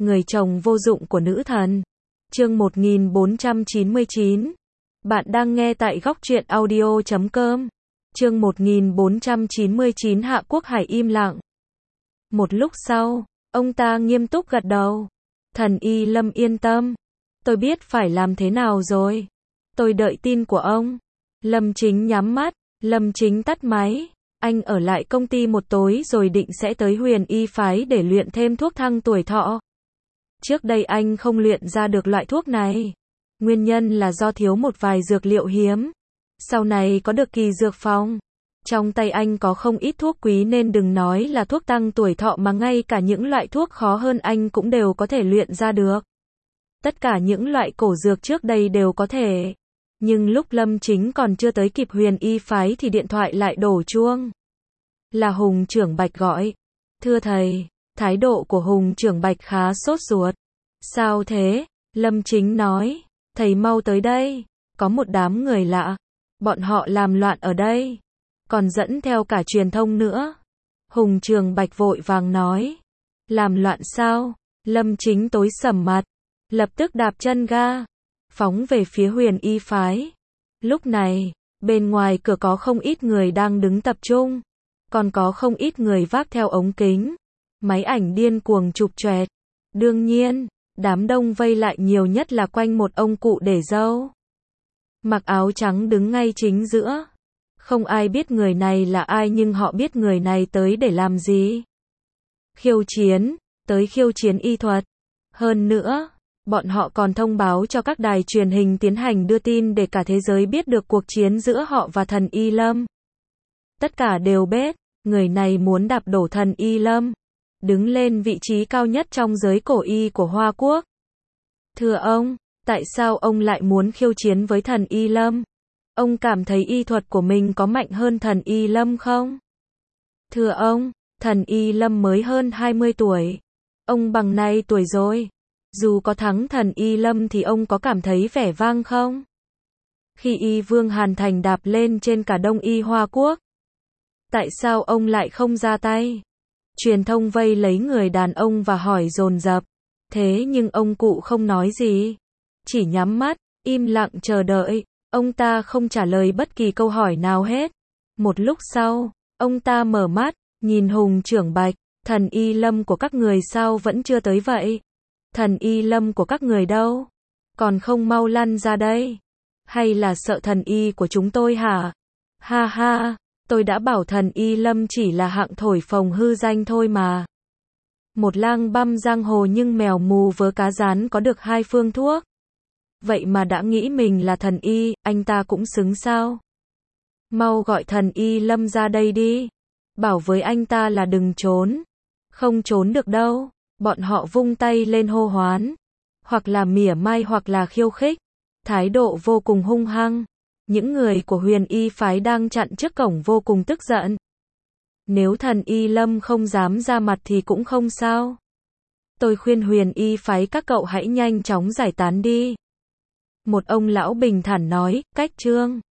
Người chồng vô dụng của nữ thần. Chương 1499. Bạn đang nghe tại góc truyện audio.com. Chương 1499 Hạ Quốc Hải im lặng. Một lúc sau, ông ta nghiêm túc gật đầu. Thần Y Lâm yên tâm. Tôi biết phải làm thế nào rồi. Tôi đợi tin của ông. Lâm Chính nhắm mắt. Lâm Chính tắt máy. Anh ở lại công ty một tối rồi định sẽ tới Huyền Y phái để luyện thêm thuốc thăng tuổi thọ. Trước đây anh không luyện ra được loại thuốc này. Nguyên nhân là do thiếu một vài dược liệu hiếm. Sau này có được Kỳ Dược Phòng. Trong tay anh có không ít thuốc quý nên đừng nói là thuốc tăng tuổi thọ mà ngay cả những loại thuốc khó hơn anh cũng đều có thể luyện ra được. Tất cả những loại cổ dược trước đây đều có thể. Nhưng lúc Lâm Chính còn chưa tới kịp Huyền Y phái thì điện thoại lại đổ chuông. Là Hùng Trưởng Bạch gọi. Thưa thầy, thái độ của Hùng Trưởng Bạch khá sốt ruột. Sao thế? Lâm Chính nói. Thầy mau tới đây. Có một đám người lạ. Bọn họ làm loạn ở đây. Còn dẫn theo cả truyền thông nữa. Hùng Trưởng Bạch vội vàng nói. Làm loạn sao? Lâm Chính tối sầm mặt. Lập tức đạp chân ga. Phóng về phía Huyền Y phái. Lúc này, bên ngoài cửa có không ít người đang đứng tập trung. Còn có không ít người vác theo ống kính. Máy ảnh điên cuồng chụp choẹt. Đương nhiên, đám đông vây lại nhiều nhất là quanh một ông cụ để râu. Mặc áo trắng đứng ngay chính giữa. Không ai biết người này là ai nhưng họ biết người này tới để làm gì. Khiêu chiến, tới khiêu chiến y thuật. Hơn nữa, bọn họ còn thông báo cho các đài truyền hình tiến hành đưa tin để cả thế giới biết được cuộc chiến giữa họ và thần Y Lâm. Tất cả đều biết, người này muốn đạp đổ thần Y Lâm, đứng lên vị trí cao nhất trong giới cổ y của Hoa Quốc. Thưa ông, tại sao ông lại muốn khiêu chiến với thần Y Lâm? Ông cảm thấy y thuật của mình có mạnh hơn thần Y Lâm không? Thưa ông, thần Y Lâm mới hơn 20 tuổi. Ông bằng này tuổi rồi. Dù có thắng thần Y Lâm thì ông có cảm thấy vẻ vang không? Khi Y Vương Hàn Thành đạp lên trên cả Đông Y Hoa Quốc, tại sao ông lại không ra tay? Truyền thông vây lấy người đàn ông và hỏi dồn dập. Thế nhưng ông cụ không nói gì. Chỉ nhắm mắt, im lặng chờ đợi. Ông ta không trả lời bất kỳ câu hỏi nào hết. Một lúc sau, ông ta mở mắt, nhìn Hùng Trưởng Bạch. Thần Y Lâm của các người sao vẫn chưa tới vậy? Thần Y Lâm của các người đâu? Còn không mau lăn ra đây. Hay là sợ thần Y của chúng tôi hả? Ha ha, tôi đã bảo thần Y Lâm chỉ là hạng thổi phồng hư danh thôi mà. Một lang băm giang hồ nhưng mèo mù vớ cá rán có được hai phương thuốc. Vậy mà đã nghĩ mình là thần Y, anh ta cũng xứng sao? Mau gọi thần Y Lâm ra đây đi. Bảo với anh ta là đừng trốn. Không trốn được đâu. Bọn họ vung tay lên hô hoán. Hoặc là mỉa mai hoặc là khiêu khích. Thái độ vô cùng hung hăng. Những người của Huyền Y phái đang chặn trước cổng vô cùng tức giận. Nếu thần Y Lâm không dám ra mặt thì cũng không sao. Tôi khuyên Huyền Y phái các cậu hãy nhanh chóng giải tán đi. Một ông lão bình thản nói, cách trương.